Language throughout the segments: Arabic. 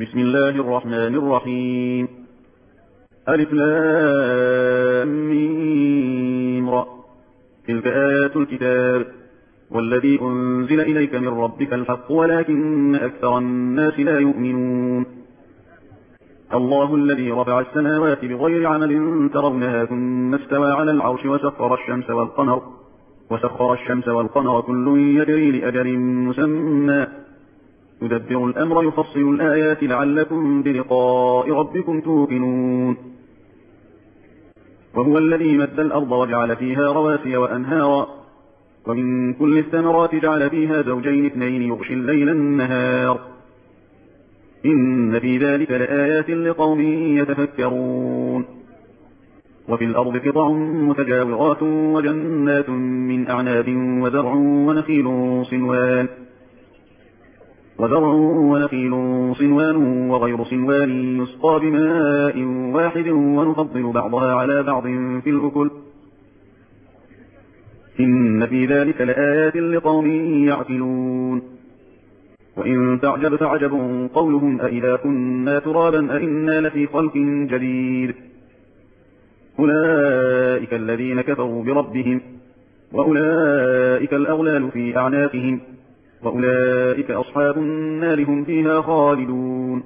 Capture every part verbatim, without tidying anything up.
بسم الله الرحمن الرحيم. ألف لام ميم را. تلك آيات الكتاب والذي أنزل إليك من ربك الحق ولكن أكثر الناس لا يؤمنون. الله الذي رفع السماوات بغير عمل ترونها ثم استوى على العرش وسخر الشمس والقمر وسخر الشمس والقمر كل يجري لأجل مسمى يدبر الأمر يفصل الآيات لعلكم بلقاء ربكم توقنون. وهو الذي مد الأرض وجعل فيها رواسي وأنهارا ومن كل الثمرات جعل فيها زوجين اثنين يغشي الليل النهار إن في ذلك لآيات لقوم يتفكرون. وفي الأرض قطع متجاورات وجنات من أعناب وزرع ونخيل صنوان وزرع ونخيل صنوان وغير صنوان يسقى بماء واحد ونفضل بعضها على بعض في الأكل إن في ذلك لآيات لقوم يعقلون. وإن تعجب فعجب قولهم أإذا كنا ترابا أإنا لفي خلق جديد أولئك الذين كفروا بربهم وأولئك الأغلال في أعناقهم وأولئك أصحاب النار هم فيها خالدون.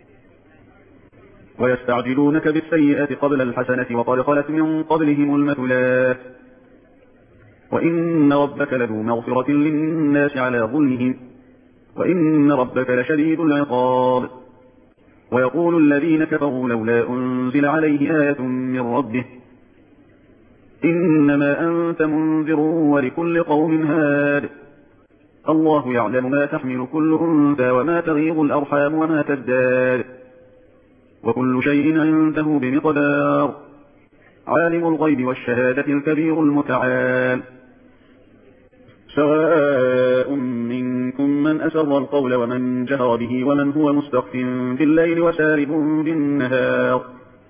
ويستعجلونك بالسيئة قبل الحسنة وقد خلت من قبلهم المثلات وإن ربك لذو مغفرة للناس على ظلمهم وإن ربك لشديد العقاب. ويقول الذين كفروا لولا أنزل عليه آية من ربه إنما أنت منذر ولكل قوم هاد الله يعلم ما تحمل كل أنثى وما تغيض الأرحام وما تزداد وكل شيء عنده بمقدار عالم الغيب والشهادة الكبير المتعال. سواء منكم من أسر القول ومن جهر به ومن هو مستخف بالليل وسارب بالنهار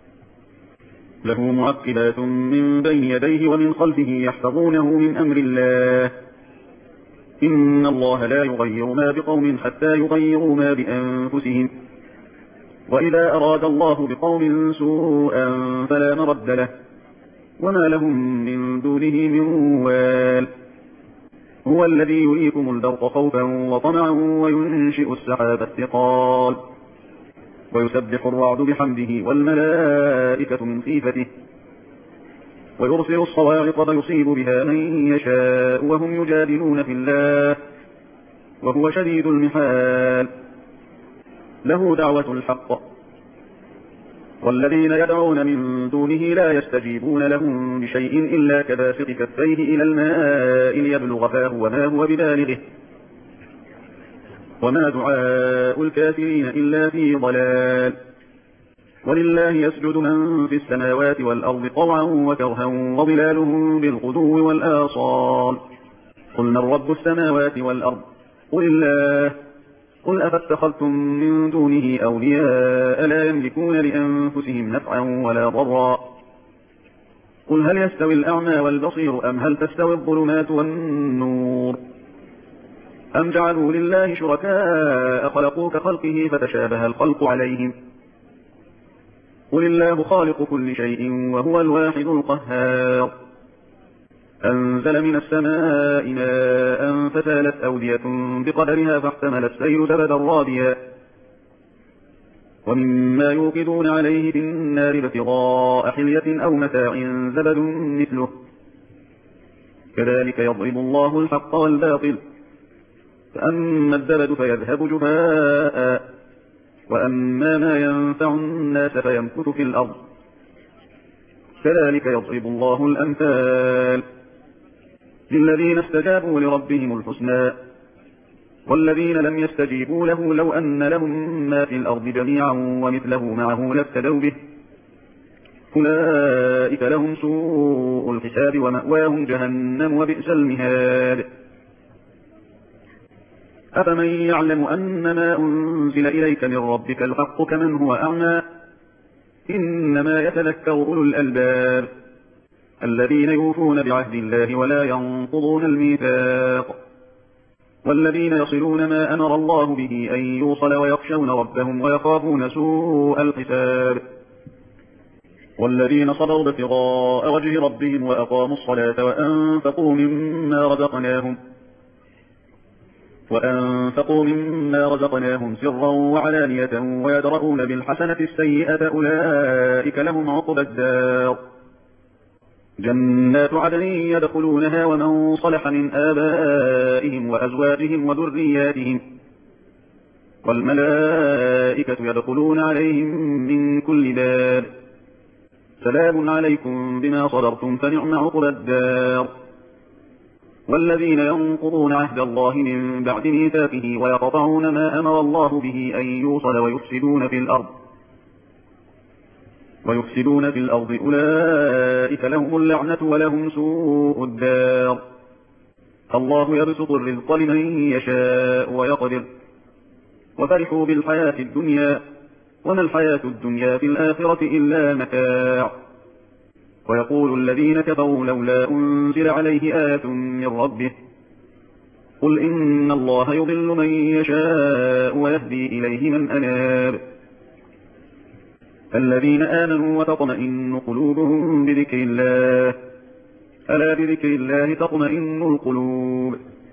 له معقبات من بين يديه ومن خلفه يحفظونه من أمر الله إن الله لا يغير ما بقوم حتى يغيروا ما بأنفسهم وإذا أراد الله بقوم سوءا فلا مرد له وما لهم من دونه من وال. هو الذي يريكم البرق خوفا وطمعا وينشئ السحاب الثقال ويسبح الرعد بحمده والملائكة من خيفته ويرسل الصواعق فيصيب بها من يشاء وهم يجادلون في الله وهو شديد المحال. له دعوة الحق والذين يدعون من دونه لا يستجيبون لهم بشيء إلا كباسط كفيه إلى الماء ليبلغ فاه وما هو ببالغه وما دعاء الكافرين إلا في ضلال. ولله يسجد من في السماوات والأرض طوعا وكرها وظلالهم بالغدو والآصال قل من رب السماوات والأرض قل الله قل أفاتخذتم من دونه أولياء لا يملكون لأنفسهم نفعا ولا ضرا قل هل يستوي الأعمى والبصير أم هل تستوي الظلمات والنور أم جعلوا لله شركاء خلقوا كخلقه فتشابه الخلق عليهم قل الله خالق كل شيء وهو الواحد القهار أنزل من السماء ماء فسالت أودية بقدرها فاحتمل السيل زبدا رابيا ومما يوقدون عليه في النار ابتغاء حلية أو متاع زبد مثله كذلك يضرب الله الحق والباطل فأما الزبد فيذهب جفاء وأما ما ينفع الناس فيمكث في الأرض كذلك يضرب الله الأمثال للذين استجابوا لربهم الحسنى والذين لم يستجيبوا له لو أن لهم ما في الأرض جميعا ومثله معه لافتدوا به أولئك لهم سوء الحساب ومأواهم جهنم وبئس المهاد. أفمن يعلم أن ما أنزل إليك من ربك الحق كمن هو أعمى إنما يتذكر أولو الألباب الذين يوفون بعهد الله ولا ينقضون الميثاق والذين يصلون ما أمر الله به أن يوصل ويخشون ربهم ويخافون سوء الحساب والذين صبروا ابتغاء وجه ربهم وأقاموا الصلاة وأنفقوا مما رزقناهم وأنفقوا مما رزقناهم سرا وعلانية ويدرؤون بالحسنة السيئة أولئك لهم عقبى الدار جنات عدن يدخلونها ومن صلح من آبائهم وأزواجهم وذرياتهم والملائكة يدخلون عليهم من كل باب سلام عليكم بما صبرتم فنعم عقبى الدار والذين ينقضون عهد الله من بعد ميثاقه ويقطعون ما أمر الله به أن يوصل ويفسدون في الأرض ويفسدون في الأرض أولئك لهم اللعنة ولهم سوء الدار الله يبسط الرزق لمن يشاء ويقدر وفرحوا بالحياة الدنيا وما الحياة الدنيا في الآخرة إلا متاع ويقول الذين كفروا لولا أنزل عليه آية من ربه قل إن الله يضل من يشاء ويهدي إليه من أناب الذين آمنوا وتطمئن قلوبهم بذكر الله ألا بذكر الله تطمئن القلوب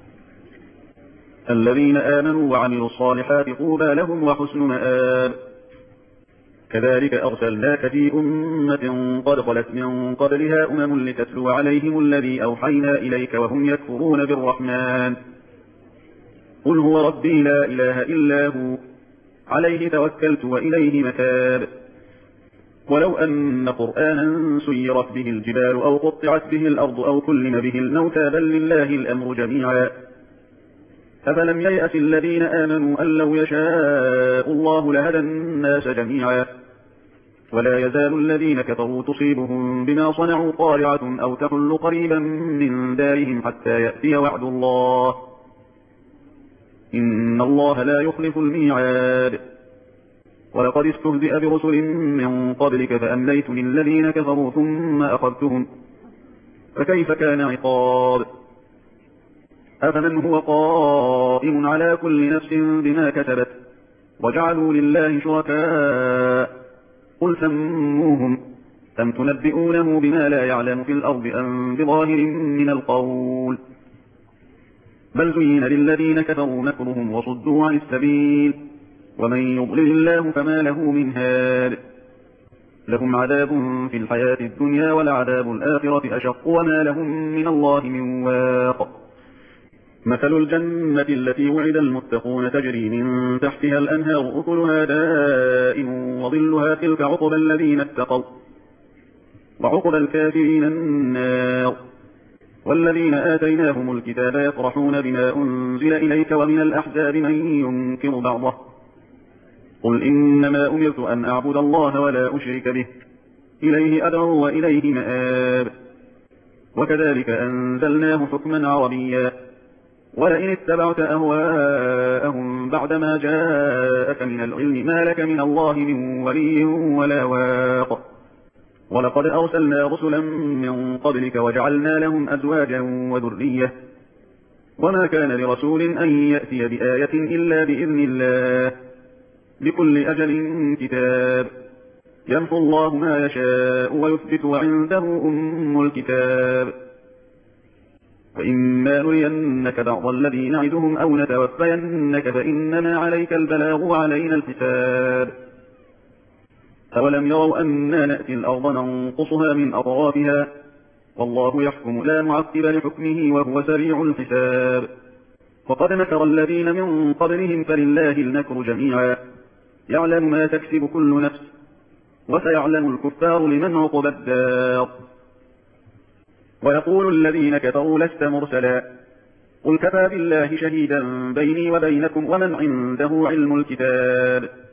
الذين آمنوا وعملوا الصالحات طوبى لهم وحسن مآب كذلك أرسلناك في أمة قد خلت من قبلها أمم لتتلو عليهم الذي أوحينا إليك وهم يكفرون بالرحمن قل هو ربي لا إله إلا هو عليه توكلت وإليه متاب ولو أن قرآنا سيرت به الجبال أو قطعت به الأرض أو كلم به الموتى بل لله الأمر جميعا أفلم ييأس الذين آمنوا أن لو يشاء الله لهدى الناس جميعا ولا يزال الذين كفروا تصيبهم بما صنعوا قارعة أو تحل قريبا من دارهم حتى يأتي وعد الله إن الله لا يخلف الميعاد ولقد استهزئ برسل من قبلك فأمليت للذين كفروا ثم أخذتهم فكيف كان عقاب أفمن هو قائم على كل نفس بما كسبت وجعلوا لله شركاء قل سموهم أم تنبئونه بما لا يعلم في الأرض أم بظاهر من القول بل زين للذين كفروا مكرهم وصدوا عن السبيل ومن يضلل الله فما له من هاد لهم عذاب في الحياة الدنيا ولعذاب الآخرة أشق وما لهم من الله من واق مثل الجنة التي وعد المتقون تجري من تحتها الأنهار أكلها دائم وظلها تلك عقبى الذين اتقوا وعقبى الكافرين النار والذين آتيناهم الكتاب يفرحون بما أنزل إليك ومن الأحزاب من ينكر بعضه قل إنما أمرت أن أعبد الله ولا أشرك به إليه أدعو وإليه مآب وكذلك أنزلناه حكما عربيا ولئن اتبعت أهواءهم بعدما جاءك من العلم ما لك من الله من ولي ولا واق ولقد أرسلنا رسلا من قبلك وجعلنا لهم أزواجا وذرية وما كان لرسول أن يأتي بآية إلا بإذن الله لكل أجل كتاب يمحو الله ما يشاء ويثبت وعنده أم الكتاب وإما نرينك بعض الذي نعدهم أو نتوفينك فإنما عليك البلاغ وعلينا الحساب أولم يروا أنا نأتي الأرض ننقصها من أطرافها والله يحكم لا معقب لحكمه وهو سريع الحساب وقد مكر الذين من قبلهم فلله المكر جميعا يعلم ما تكسب كل نفس وسيعلم الكفار لمن عقبى الدار ويقول الذين كفروا لست مرسلا قل كفى بالله شهيدا بيني وبينكم ومن عنده علم الكتاب